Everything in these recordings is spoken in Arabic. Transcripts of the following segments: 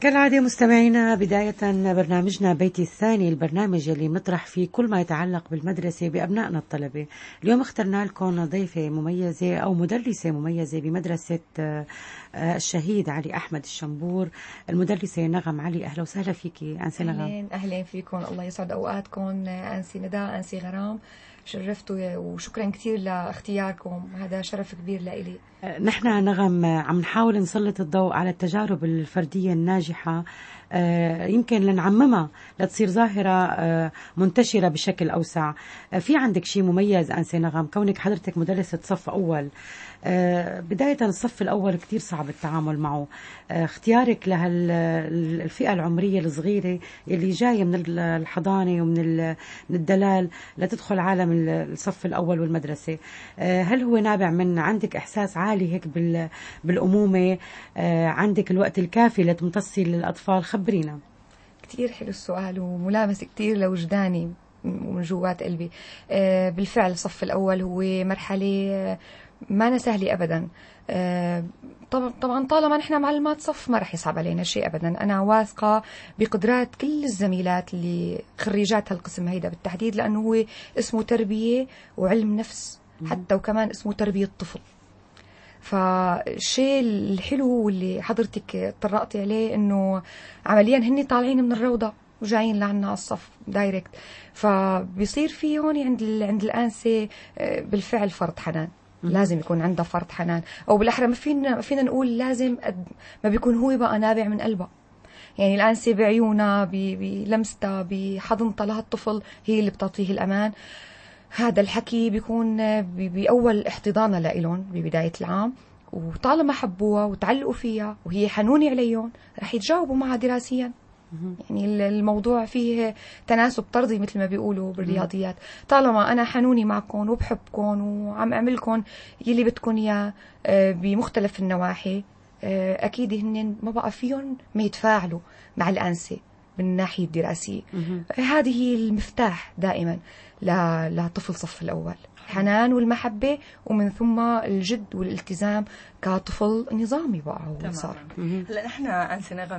كالعادة مستمعينا، بداية برنامجنا بيتي الثاني، البرنامج اللي بنطرح فيه كل ما يتعلق بالمدرسة بأبنائنا الطلبة. اليوم اخترنا لكم ضيفة مميزة أو مدرسة مميزة بمدرسة الشهيد علي أحمد الشنبور، المدرسة نغم علي. أهلا وسهلا فيكي أنسي نغم. أهلين فيكم، الله يسعد أوقاتكم أنسي نداء، أنسي غرام، شرفتوا وشكرا كثير لاختياركم، هذا شرف كبير لإلي. نحن نغم عم نحاول نسلط الضوء على التجارب الفردية الناجحة، يمكن لنعممها لتصير ظاهرة منتشرة بشكل أوسع. في عندك شيء مميز أنسي نغم، كونك حضرتك مدرسة صف أول. بداية الصف الأول كتير صعب التعامل معه، اختيارك لهالفئة العمرية الصغيرة اللي جاية من الحضانة ومن الدلال لتدخل عالم الصف الأول والمدرسة، هل هو نابع من عندك إحساس عالي هيك بالأمومة؟ عندك الوقت الكافي لتمتصي للأطفال؟ خبرينا. كتير حلو السؤال وملامس كتير لوجداني ومن جوات قلبي. بالفعل الصف الأول هو مرحلة ما سهلة أبدا. طبعا طالما نحن معلمات صف ما رح يصعب علينا شيء أبدا. أنا واثقة بقدرات كل الزميلات اللي خريجات هالقسم هيدا بالتحديد، لأنه هو اسمه تربية وعلم نفس، حتى وكمان اسمه تربية طفل. فالشيء الحلو واللي حضرتك طرقتي عليه انه عمليا هني طالعين من الروضة وجايين لعنا على الصف دايركت، فبيصير في هون عند الآنسة بالفعل فرط حنان. لازم يكون عندها فرط حنان، او بالاحرى ما فينا نقول لازم ما بيكون هو بقى نابع من قلبها. يعني الآنسة بعيونها بلمستها بحضنتها لهالطفل هي اللي بتعطيه الأمان. هذا الحكي بيكون بأول احتضانة لإلهم ببداية العام، وطالما حبوها وتعلقوا فيها وهي حنونة عليهم رح يتجاوبوا معها دراسيا. يعني الموضوع فيه تناسب طردي مثل ما بيقولوا بالرياضيات. طالما أنا حنوني معكم وبحبكم وعم أعملكم يلي بدكم إياه بمختلف النواحي، أكيد هن ما بقى فيهم ما يتفاعلوا مع الأنسة بالناحية الدراسية. هذه هي المفتاح دائما لطفل صف الأول، حنان والمحبة، ومن ثم الجد والالتزام كطفل نظامي بقى هو صار. هلا نحن أنسي نغم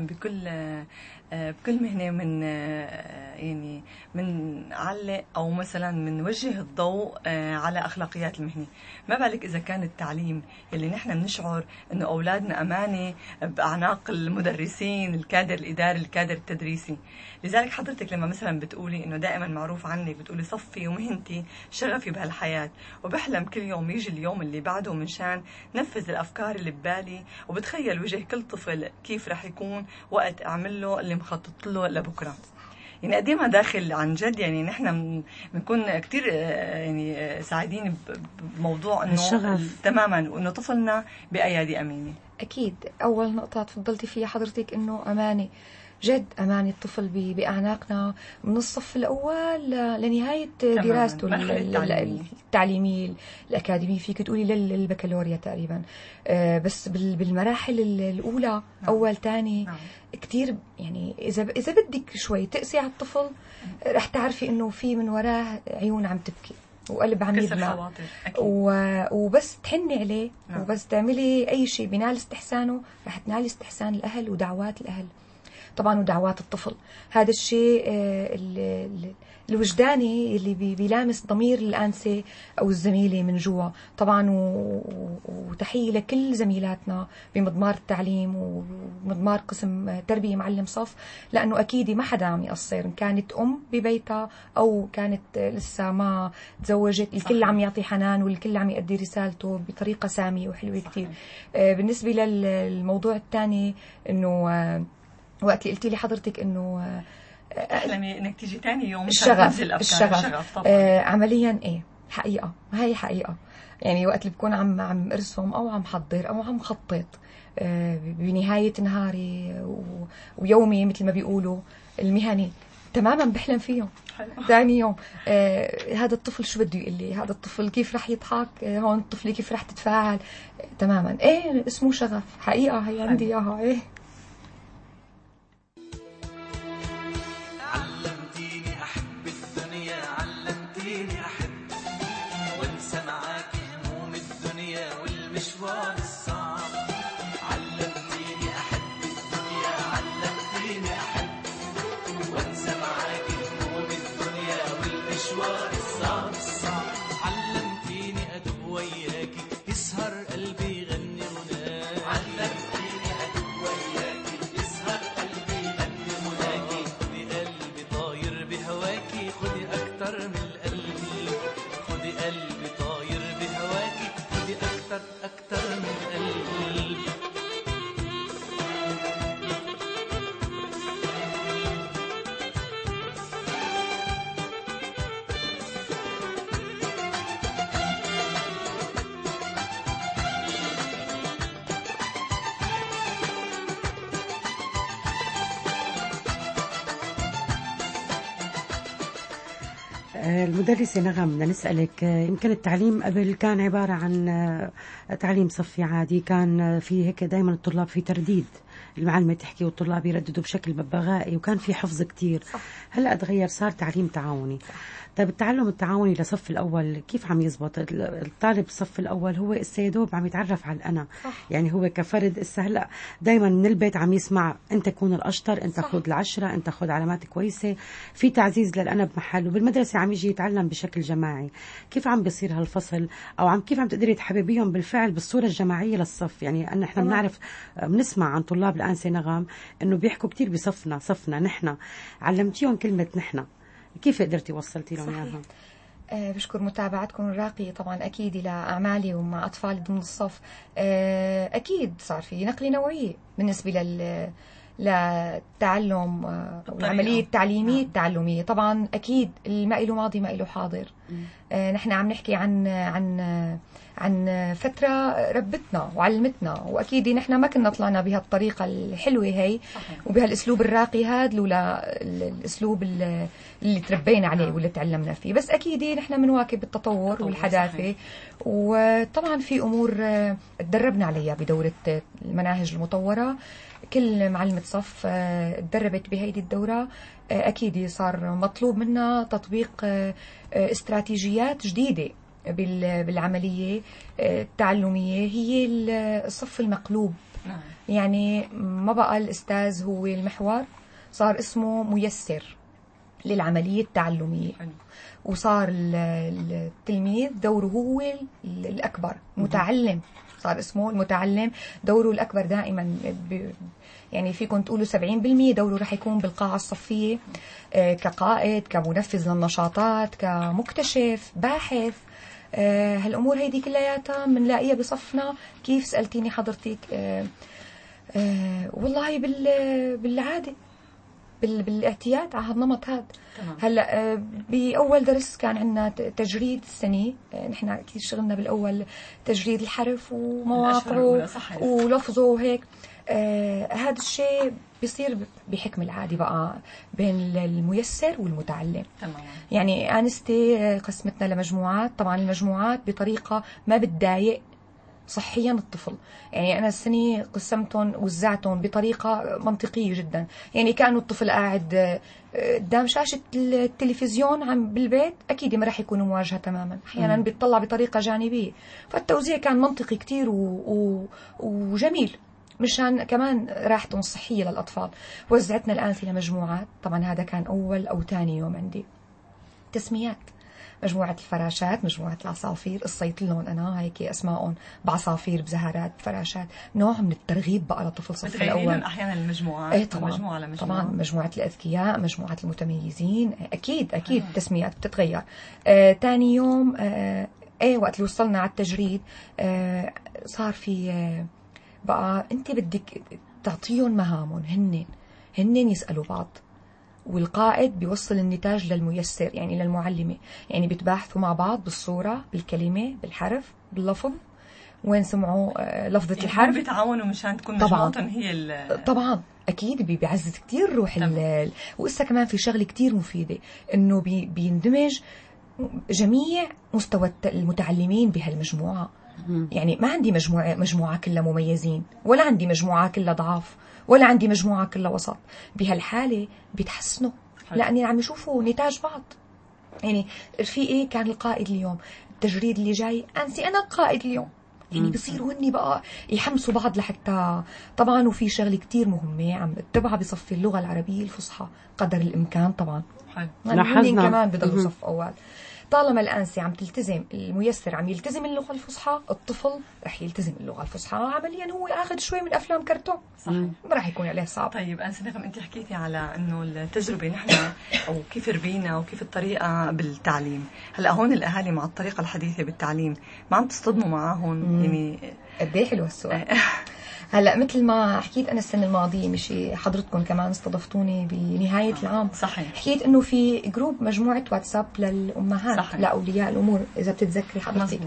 بكل مهنة من يعني من علق أو مثلا من وجه الضوء على أخلاقيات المهنة. ما بالك إذا كان التعليم اللي نحن بنشعر إنه أولادنا أمانة بأعناق المدرسين، الكادر الإداري، الكادر التدريسي. لذلك حضرتك لما مثلا بتقولي إنه دائما معروف عنك بتقولي صفي ومهنتي شغفي بهالحياة، وبحلم كل يوم يجي اليوم اللي بعده منشان نفذ الأفكار اللي ببالي، وبتخيل وجه كل طفل كيف رح يكون وقت أعمل له اللي مخطط له لبكرة. يعني قد ما داخل عن جد، يعني نحن بنكون كتير يعني سعيدين بموضوع انه تماما وانه طفلنا بأيادي امينه. اكيد اول نقطه تفضلتي فيها حضرتك انه امانه، جد أمانة الطفل بأعناقنا من الصف الأول لنهاية دراسته التعليمية الأكاديمية، فيك تقولي للبكالوريا تقريبا. بس بالمراحل الأولى، نعم. أول تاني، نعم. كتير يعني إذا بدك شوي تقسي على الطفل رح تعرفي إنه في من وراه عيون عم تبكي وقلب عم يدمع، وبس تحني عليه، نعم. وبس تعملي أي شيء بنال استحسانه رح تنالي استحسان الأهل ودعوات الأهل طبعا ودعوات الطفل. هذا الشيء الوجداني اللي بيلامس ضمير الأنسة أو الزميلة من جوا طبعا. وتحية لكل زميلاتنا بمضمار التعليم ومضمار قسم تربية معلم صف، لأنه أكيد ما حدا عم يقصر، إن كانت أم ببيتها أو كانت لسه ما تزوجت، الكل عم يعطي حنان والكل عم يؤدي رسالته بطريقة سامية وحلوة كتير. بالنسبة للموضوع الثاني إنه وقت اللي قلتي لي حضرتك انه احلمي انك تيجي ثاني يوم الشغف عمليا ايه حقيقه، هاي حقيقه. يعني وقت اللي بكون عم ارسم او عم حضر او عم خطط بنهايه نهاري ويومي مثل ما بيقولوا المهني تماما بحلم فيهم. ثاني يوم هذا الطفل شو بده يقول لي، هذا الطفل كيف رح يضحك، هون الطفل كيف رح تتفاعل. تماما ايه اسمه شغف حقيقه، هي عندي اياها. ايه المشوار الصعب، علمتيني أحب الدنيا، علمتيني المدرسة نغم، بدنا نسألك، يمكن التعليم قبل كان عبارة عن تعليم صفي عادي، كان في هيك دايما الطلاب في ترديد، المعلمة تحكي والطلاب يرددوا بشكل ببغائي، وكان في حفظ كتير. هلأ تغير، صار تعليم تعاوني. طيب التعلم التعاوني لصف الأول كيف عم يزبط؟ الطالب الصف الأول هو السيدوب عم يتعرف على الأنا، يعني هو كفرد. هلأ دايما من البيت عم يسمع أنت كون الأشطر، أنت خذ العشرة، أنت خذ علامات كويسة، في تعزيز للأنا بمحل. وبالمدرسة عم يجي يتعلم بشكل جماعي. كيف عم بيصير هالفصل، أو كيف عم تقدري تحببيهم بالفعل بالصورة الجماعية للصف؟ يعني أن احنا بنعرف، بنسمع عن طلاب الآنسة نغم إنه بيحكوا كتير بصفنا، صفنا نحن، علمتيهم كلمة نحن، كيف قدرتي وصلتي لهم اياها؟ بشكر متابعتكم الراقية طبعا أكيد لأعمالي ومع أطفالي ضمن الصف. أكيد صار في نقلة نوعية بالنسبة للتعلم والعملية التعليمية التعلمية. طبعا أكيد ما له ماضي ما له حاضر. نحن عم نحكي عن فترة ربتنا وعلمتنا، وأكيد نحن ما كنا طلعنا بهالطريقة الحلوة هي وبهالأسلوب الراقي هذا لولا الأسلوب اللي تربينا عليه واللي تعلمنا فيه. بس أكيد نحن بنواكب التطور والحداثة، وطبعا في أمور تدربنا عليها بدورة المناهج المطورة. كل معلمة صف تدربت بهيدي الدورة أكيد صار مطلوب منا تطبيق استراتيجيات جديدة بالعملية التعلمية، هي الصف المقلوب. يعني ما بقى الأستاذ هو المحور، صار اسمه ميسر للعملية التعلمية، وصار التلميذ دوره هو الأكبر، متعلم صار اسمه المتعلم، دوره الأكبر دائما. يعني فيكم تقولوا 70% دوره رح يكون بالقاعة الصفية، كقائد، كمنفذ للنشاطات، كمكتشف، باحث. هالأمور هيدي كلياتها بنلاقيها بصفنا. كيف سألتيني حضرتك؟ والله بالعادة، بالاعتياد على هالنمط هذا. هلا بأول درس كان عندنا تجريد السنة، نحن أكيد شغلنا بالأول تجريد الحرف ومواقعه ولفظه وهيك. هذا الشيء بيصير بحكم العادي بقى بين الميسر والمتعلم. يعني أنستي قسمتنا لمجموعات، طبعا المجموعات بطريقة ما بتضايق صحيا الطفل. يعني أنا السنة قسمتهم وزعتهم بطريقة منطقية جدا. يعني كانوا الطفل قاعد قدام شاشة التلفزيون بالبيت، أكيد ما راح يكون مواجهة تماما، أحيانا بيطلع بطريقة جانبية. فالتوزيع كان منطقي كتير وجميل، مشان كمان راحتهم الصحية للأطفال. وزعتنا الآن في مجموعات، طبعا هذا كان أول أو ثاني يوم عندي تسميات. مجموعة الفراشات، مجموعة العصافير، قصيت لهم أنا هيك أسمائهم بعصافير، بزهرات، بفراشات. نوع من الترغيب بقى لطفل الصف الأول. أحيانا المجموعات طبعا مجموعة لمجموعة. طبعا مجموعة الأذكياء، مجموعة المتميزين، أكيد التسميات بتتغير. تاني يوم وقت اللي وصلنا على التجريد صار في بقى أنت بدك تعطيهم مهامهم، هن يسألوا بعض، والقائد بيوصل النتاج للميسر يعني للمعلمة. يعني بيتباحثوا مع بعض بالصورة، بالكلمة، بالحرف، باللفظ، وين سمعوا لفظة يعني الحرف. بيتعاونوا مشان تكون مجموعتهم هي طبعا أكيد بيعزز كتير روح وإسا كمان في شغلة كتير مفيدة، إنه بيندمج جميع مستوى المتعلمين بهالمجموعة. يعني ما عندي مجموعة كلها مميزين، ولا عندي مجموعة كلها ضعاف، ولا عندي مجموعة كلها وسط. بهالحالة بيتحسنوا لأني عم يشوفوا نتاج بعض. يعني رفيقي كان القائد اليوم، التجريد اللي جاي أنسي أنا القائد اليوم. يعني بصيروا هني بقى يحمسوا بعض لحتى. طبعا وفي شغلة كتير مهمة عم اتبعها بصف اللغة العربية الفصحى قدر الإمكان. طبعا لاحظنا كمان بضلوا صف أول. طالما الأنسة عم تلتزم، الميسر عم يلتزم اللغة الفصحى، الطفل رح يلتزم اللغة الفصحى. عمليا هو أخذ شوي من أفلام كرتون، صحيح، ما رح يكون عليه صعب. طيب أنسة نغم، أنت حكيتي على إنه التجربة نحن أو كيف ربينا وكيف الطريقة بالتعليم. هلا هون الأهالي مع الطريقة الحديثة بالتعليم ما عم تصطدموا معاهم؟ يعني قد إيه حلو السؤال. هلا مثل ما حكيت أنا السنة الماضية، مشي حضرتكم كمان استضفتوني بنهاية العام، صحيح، حكيت إنه في جروب مجموعة واتساب للأمهات، صحيح، لأولياء الأمور إذا بتتذكري حضرتك.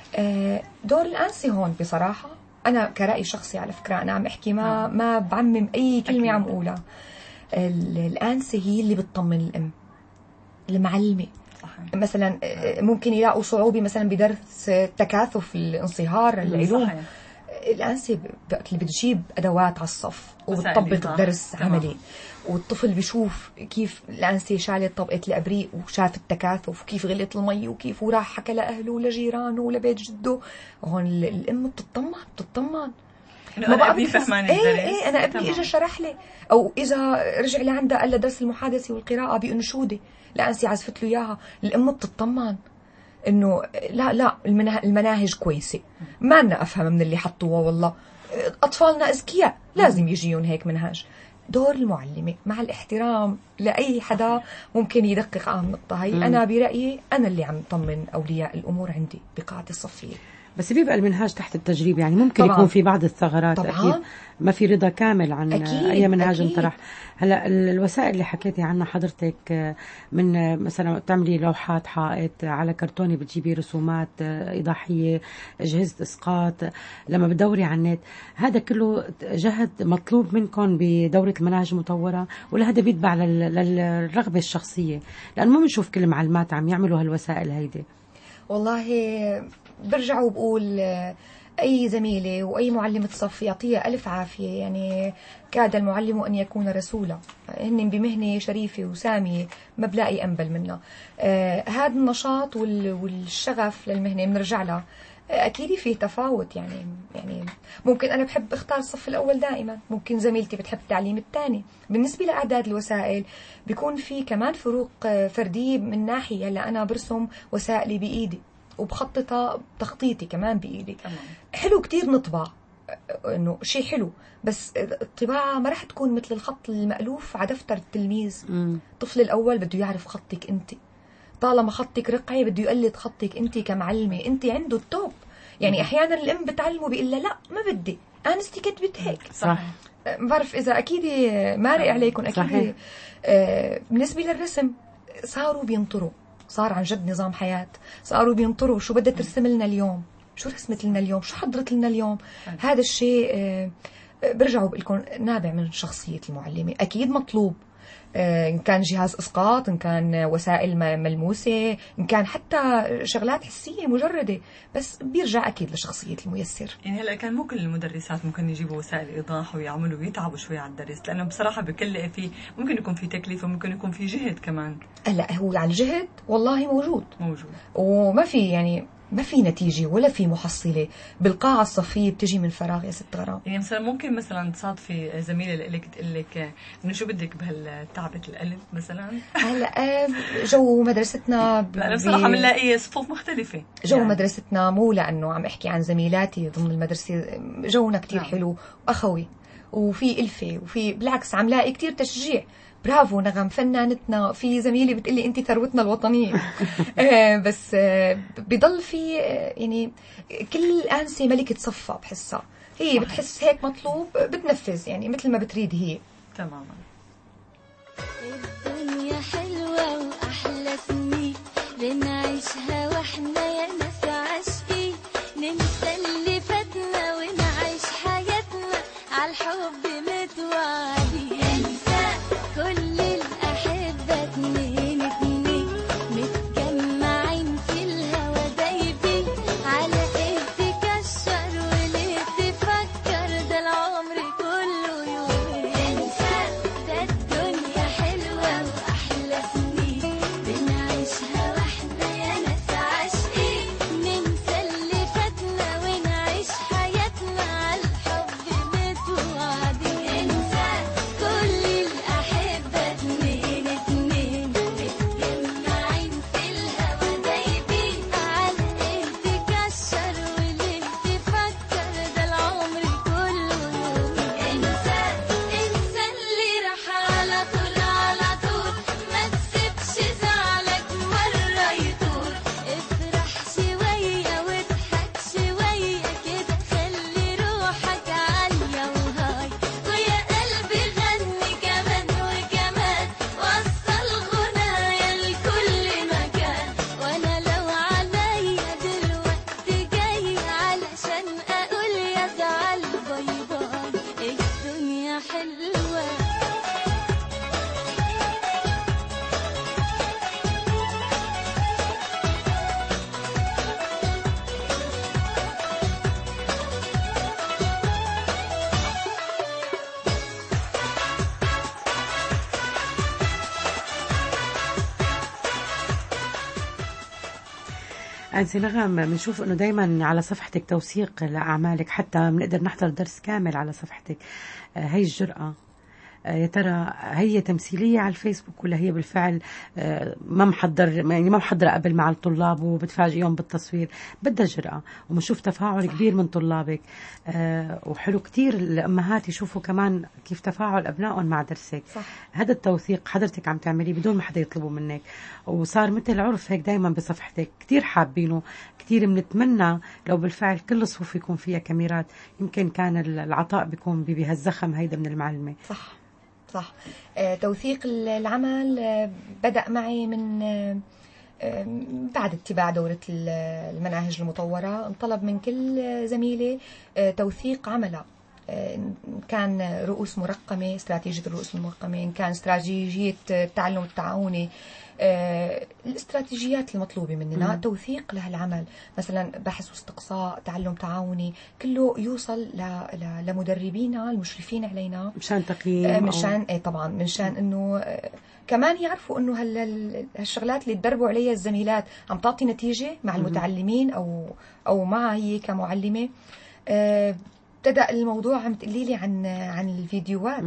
دور الأنسة هون بصراحة أنا كرأي شخصي، على فكرة أنا عم أحكي ما بعمم أي كلمة عم أقولها. الأنسة هي اللي بتطمن الأم، المعلمة، صحيح. مثلا ممكن يلاقوا صعوبة مثلا بدرس التكاثف، الانصهار، العلوم. صحيح. الأنسة وقت اللي بتجيب أدوات على الصف وسائل وتطبق إيضاح. الدرس تمام. عملي، والطفل بيشوف كيف الأنسة شالت طبقة الأبريق وشاف التكاثف وكيف غلت المي وكيف وراح حكى لأهله ولجيرانه ولبيت جده، هون الأم بتطمن إنه أنا أبني فهمان الدرس. ايه انا ابني اجى شرح لي، او اذا رجع لعندها قال لها درس المحادثه والقراءه بانشوده الانسه عزفت له اياها، الام بتطمن انه لا المناهج كويسه، ما لنا افهم من اللي حطوها، والله اطفالنا اذكياء لازم يجيهم هيك منهاج. دور المعلمه مع الاحترام لاي حدا ممكن يدقق على النقطه هي، انا برايي انا اللي عم طمن اولياء الامور عندي بقاعه الصفيه. بس بيبقى المنهاج تحت التجريب، يعني ممكن طبعاً. يكون في بعض الثغرات. طبعاً. أكيد ما في رضا كامل عن أكيد. أي منهاج أكيد. انطرح. هلا الوسائل اللي حكيتي عنها حضرتك، من مثلا تعملي لوحات حائط على كرتوني، بتجيبي رسومات إيضاحية، أجهزة إسقاط، لما بتدوري على النت، هذا كله جهد مطلوب منكم بدورة المناهج المطورة، ولا هذا بيتبع للرغبة الشخصية؟ لأنه ما بنشوف كل المعلمات عم يعملوا هالوسائل هيدي. والله برجع وبقول أي زميلة وأي معلمة صف يعطيها ألف عافية، يعني كاد المعلم أن يكون رسولا، هن بمهنة شريفة وسامية ما بلاقي أنبل منها. هذا النشاط والشغف للمهنة بنرجع لها. أكيد في تفاوت، يعني ممكن أنا بحب أختار الصف الأول دائما، ممكن زميلتي بتحب التعليم الثاني. بالنسبة لأعداد الوسائل بيكون في كمان فروق فردية، من ناحية هلا أنا برسم وسائلي بإيدي وبخططها تخطيطي كمان بإيدي. حلو كتير نطبع، إنه شيء حلو، بس الطباعة ما راح تكون مثل الخط المألوف على دفتر التلميذ. الطفل الأول بده يعرف خطك أنت، طالما خطك رقعي بده يقلد خطك أنت كمعلمة، أنت عنده التوب. يعني أحيانا الأم بتعلمه بيقول لها لا ما بدي، أنستي كتبت هيك. صح. ما بعرف إذا أكيد مارق عليكم أكيد. صحيح. بالنسبة للرسم صاروا بينطروا، صار عن جد نظام حياة، صاروا بينطروا شو بدها ترسم لنا اليوم، شو رسمت لنا اليوم، شو حضرت لنا اليوم. هذا الشيء برجعوا بقول لكم نابع من شخصية المعلمة. أكيد مطلوب، إن كان جهاز إسقاط، إن كان وسائل ملموسة، إن كان حتى شغلات حسية مجردة، بس بيرجع أكيد لشخصية الميسر. يعني هلا كان مو كل المدرسات ممكن يجيبوا وسائل إيضاح ويعملوا ويتعبوا شوي على الدرس، لأنه بصراحة بكل في ممكن يكون في تكلفة، ممكن يكون في جهد كمان. لا هو على الجهد والله موجود موجود، وما في يعني ما في نتيجة ولا في محصلة بالقاعة الصفية بتجي من فراغ يا ست غرام. يعني مثلا ممكن مثلا تصادفي زميلة لك تقول لك إنه شو بدك بهالتعبة القلب مثلا. هلا جو مدرستنا أنا بصراحة بنلاقي صفوف مختلفة. جو يعني مدرستنا مو لأنه عم أحكي عن زميلاتي ضمن المدرسة، جونا كتير حلو وأخوي وفي ألفة، وفي بالعكس عم لاقي كتير تشجيع. برافو نغم فنانتنا، في زميلي بتقلي انت ثروتنا الوطنيه. بس بضل في يعني كل انسه ملكه صفها بحسها، هي بتحس هيك مطلوب بتنفذ يعني مثل ما بتريد هي. تماما. الدنيا حلوه واحلى سنين بنعيشها واحنا يا ناس عاشقين، ننسى اللي فاتنا ونعيش حياتنا عالحب متوعدين. كل الأحبة اتنين اتنين متجمعين في الهوا دايبين، على ايه تكشر وليه تفكر، ده العمر كله يومين. انسى ده الدنيا حلوة أنسي نغم، بنشوف إنه دايما على صفحتك توثيق لأعمالك، حتى بنقدر نحضر درس كامل على صفحتك. هي الجرأة، يا ترى هي تمثيلية على الفيسبوك ولا هي بالفعل ما محضر، يعني ما محضرة قبل مع الطلاب وبتفاجئهم بالتصوير؟ بدها جرأة، وبنشوف تفاعل كبير من طلابك. وحلو كتير الأمهات يشوفوا كمان كيف تفاعل أبنائهم مع درسك. صح. هذا التوثيق حضرتك عم تعمليه بدون ما حدا يطلبه منك، وصار مثل عرف هيك دايما بصفحتك، كتير حابينه، كتير بنتمنى لو بالفعل كل الصفوف يكون فيها كاميرات، يمكن كان العطاء بيكون بهالزخم هيدا من المعلمة. صح. توثيق العمل بدأ معي من بعد اتباع دورة المناهج المطورة. انطلب من كل زميلة توثيق عملها، كان رؤوس مرقمة، استراتيجية الرؤوس المرقمة، إن كان استراتيجية التعلم التعاوني، الاستراتيجيات المطلوبة مننا توثيق لهالعمل، مثلا بحث واستقصاء، تعلم تعاوني، كله يوصل لمدربينا المشرفين علينا مشان تقييم، مشان طبعا مشان انه كمان يعرفوا انه هالشغلات اللي تدربوا عليها الزميلات عم تعطي نتيجة مع المتعلمين او معها هي كمعلمة. ابتدأ الموضوع عم تقولي لي عن الفيديوهات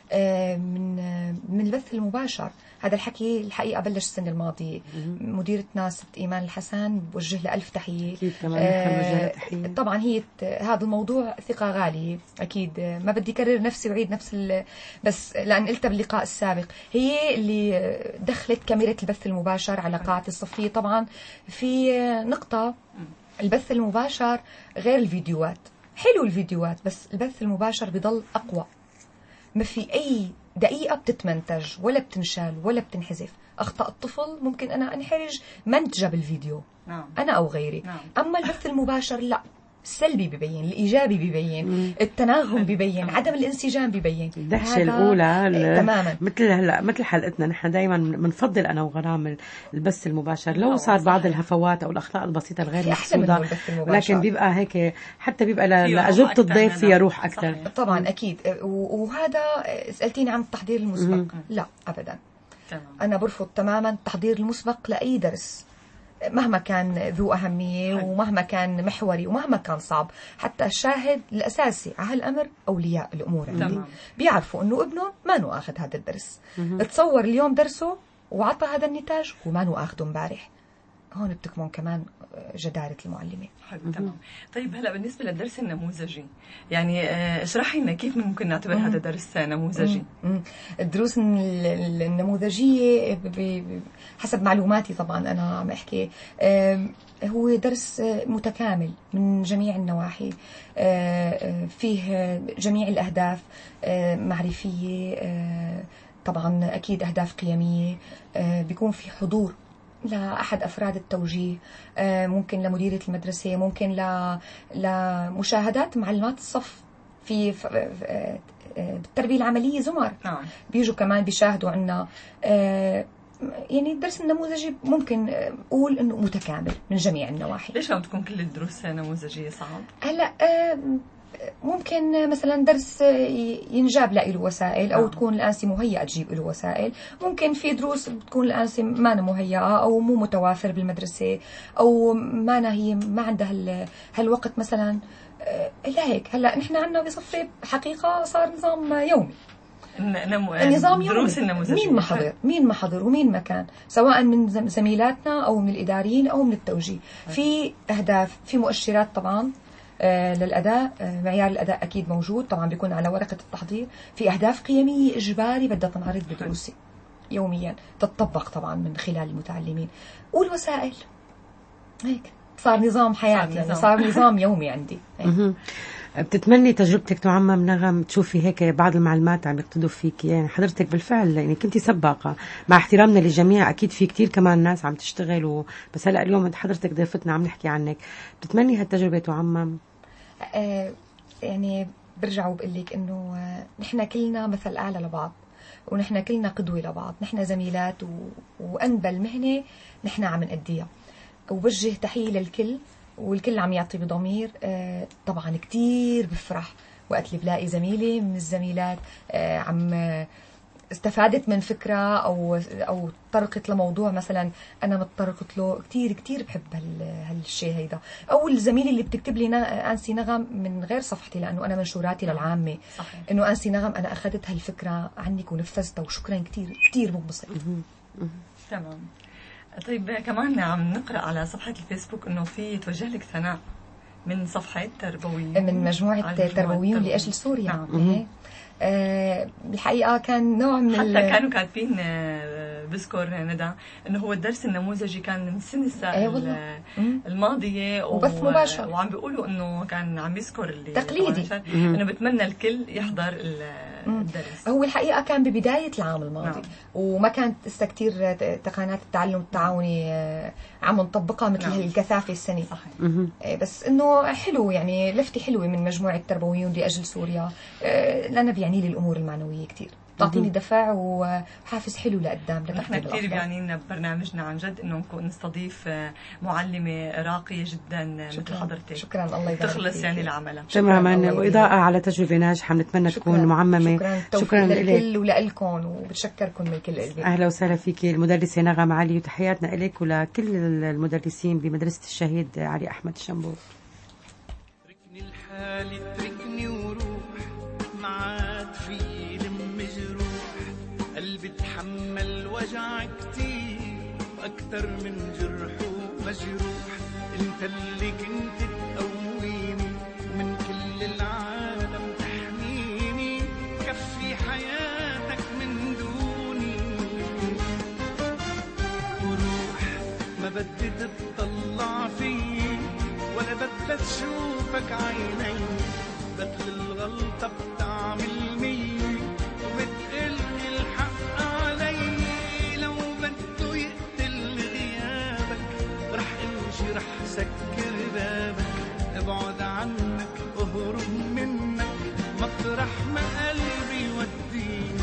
من البث المباشر. هذا الحكي الحقيقة بلش السنة الماضية. مديرتنا ست إيمان الحسن بوجه لها ألف تحية. تحية. طبعا هي هذا الموضوع ثقة غالية أكيد، ما بدي أكرر نفسي وعيد نفس بس لأن قلتها باللقاء السابق، هي اللي دخلت كاميرا البث المباشر على قاعة الصفية. طبعا في نقطة، البث المباشر غير الفيديوهات، حلو الفيديوهات بس البث المباشر بيضل أقوى، ما في أي دقيقة بتتمنتج ولا بتنشال ولا بتنحذف. أخطأ الطفل ممكن أنا أنحرج منتجة بالفيديو، أنا أو غيري. أما البث المباشر لا، السلبي بيبين، الإيجابي بيبين، التناغم بيبين، عدم الانسجام بيبين. الدهشة الأولى تماما مثل حلقتنا. نحن دايما بنفضل أنا وغرام البث المباشر، لو صار بعض الهفوات أو الأخطاء البسيطة الغير مقصودة، لكن بيبقى هيك حتى بيبقى لأجوبة الضيف فيها روح أكثر. طبعا أكيد. وهذا سألتيني عن التحضير المسبق. لا أبدا، أنا برفض تماما التحضير المسبق لأي درس مهما كان ذو أهمية ومهما كان محوري ومهما كان صعب. حتى الشاهد الأساسي على هالأمر أولياء الأمور عندي بيعرفوا أنه ابنهم ما نو أخذ هذا الدرس، تصور اليوم درسه وعطى هذا النتاج وما نو أخذه امبارح. هون بتكمن كمان جدارة المعلمة. تمام. طيب هلا بالنسبة للدرس النموذجي، يعني اشرحي لنا كيف ممكن نعتبر هذا درس نموذجي؟ الدروس النموذجية حسب معلوماتي، طبعا أنا عم أحكي، هو درس متكامل من جميع النواحي، فيه جميع الأهداف معرفية، طبعا أكيد أهداف قيمية، بيكون في حضور لأحد أفراد التوجيه، ممكن لمديرة المدرسة، ممكن لمشاهدات معلمات الصف في بالتربية العملية زمر بيجوا كمان بيشاهدوا عنا. يعني الدرس النموذجي ممكن أقول إنه متكامل من جميع النواحي. ليش ما بتكون كل الدروس نموذجية صعب؟ هلا ممكن مثلا درس ينجاب له وسائل، أو تكون الأنسة مهيئة تجيب له وسائل. ممكن في دروس بتكون الأنسة ما مهيئة أو مو متوافر بالمدرسة، أو ما عندها هالوقت مثلا. لا هيك هلا نحن عندنا بصفي حقيقة صار نظام يومي، النظام دروس النموذجية، مين ما حضر ومين ما كان، سواء من زميلاتنا أو من الإداريين أو من التوجيه. في أهداف، في مؤشرات طبعا للأداء، معيار الأداء أكيد موجود، طبعا بيكون على ورقة التحضير. في أهداف قيمية إجباري بدها تنعرض بدروسي يوميا، تتطبق طبعا من خلال المتعلمين. والوسائل هيك صار نظام حياتي، يعني صار نظام يومي عندي. بتتمني تجربتك تعمم نغم، تشوفي هيك بعض المعلومات عم يقتدوا فيك؟ يعني حضرتك بالفعل يعني كنتي سباقة، مع احترامنا للجميع أكيد في كتير كمان ناس عم تشتغل بس هلأ اليوم حضرتك ضيفتنا عم نحكي عنك. بتتمني هالتجربة تعمم؟ يعني برجع وبقول لك إنه نحن كلنا مثل أعلى لبعض، ونحن كلنا قدوة لبعض، نحن زميلات وأنبى المهنة نحن عم نأديها. وبوجه تحية للكل، والكل عم يعطي بضمير. طبعا كتير بفرح وقت اللي بلاقي زميلي من الزميلات عم استفادت من فكرة أو تطرقت لموضوع مثلا أنا متطرقت له كتير كتير بحب هالشيء هيدا. أو الزميلة اللي بتكتب لي أنسي نغم من غير صفحتي لأنه أنا منشوراتي للعامة، إنه أنسي نغم أنا أخذت هالفكرة عنك ونفذتها وشكرا كتير كتير بنبسط. تمام. طيب كمان عم نقرأ على صفحة الفيسبوك إنه في توجه لك ثناء من صفحة تربويين، من مجموعة تربويين لأجل سوريا. نعم. الحقيقة كان نوع من حتى كانوا كاتبين بذكر ندى انه هو الدرس النموذجي كان من السنة الماضية وبث مباشر، وعم بيقولوا انه كان عم يذكر اللي تقليدي انه بتمنى الكل يحضر الدرس. هو الحقيقة كان ببداية العام الماضي. وما كانت لسه كتير تقنيات التعلم التعاوني عم نطبقها مثل الكثافة السنة. بس انه حلو يعني لفتة حلوة من مجموعة تربويون لأجل سوريا، لأنا بيعني لي الأمور المعنوية كتير، تعطيني دفع وحافز حلو لقدام. نحن كثير بيعني لنا ببرنامجنا عن جد انه نستضيف معلمة راقية جدا مثل حضرتك. شكرا، الله يبارك تخلص يعني العمل تماما، وإضاءة على تجربة ناجحة بنتمنى تكون معممة. شكرا لكل ولكم وبتشكركم من كل قلبي. أهلا وسهلا فيك المدرسة نغم علي، وتحياتنا لك ولكل المدرسين بمدرسة الشهيد علي أحمد الشنبور. تركني الحال تركني وروح معاد في قلبي تحمل وجع كتير وأكتر من جرح ومجروح. انت اللي كنت تقويني ومن كل العالم تحميني، كفي حياتك من دوني وروح. ما بدي تطلع فيي ولا بدي تشوفك عيني، بدل الغلطة بتعمل مية وبتقلني الحق علي. لو بده يقتل غيابك رح امشي رح سكر بابك، ابعد عنك اهرب منك مطرح ما قلبي يوديني.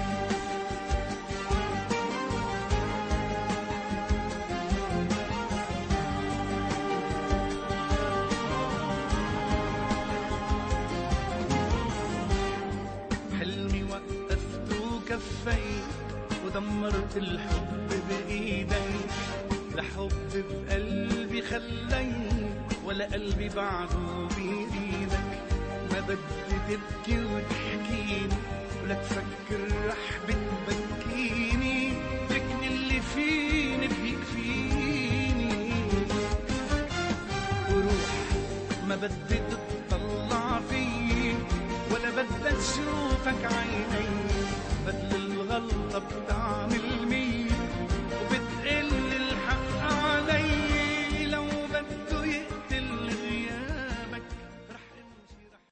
ودمرت الحب بإيدي، لحب بقلبي خلي ولا قلبي بعده بإيدك. ما بدي تبكي وتحكيني ولا تفكر رح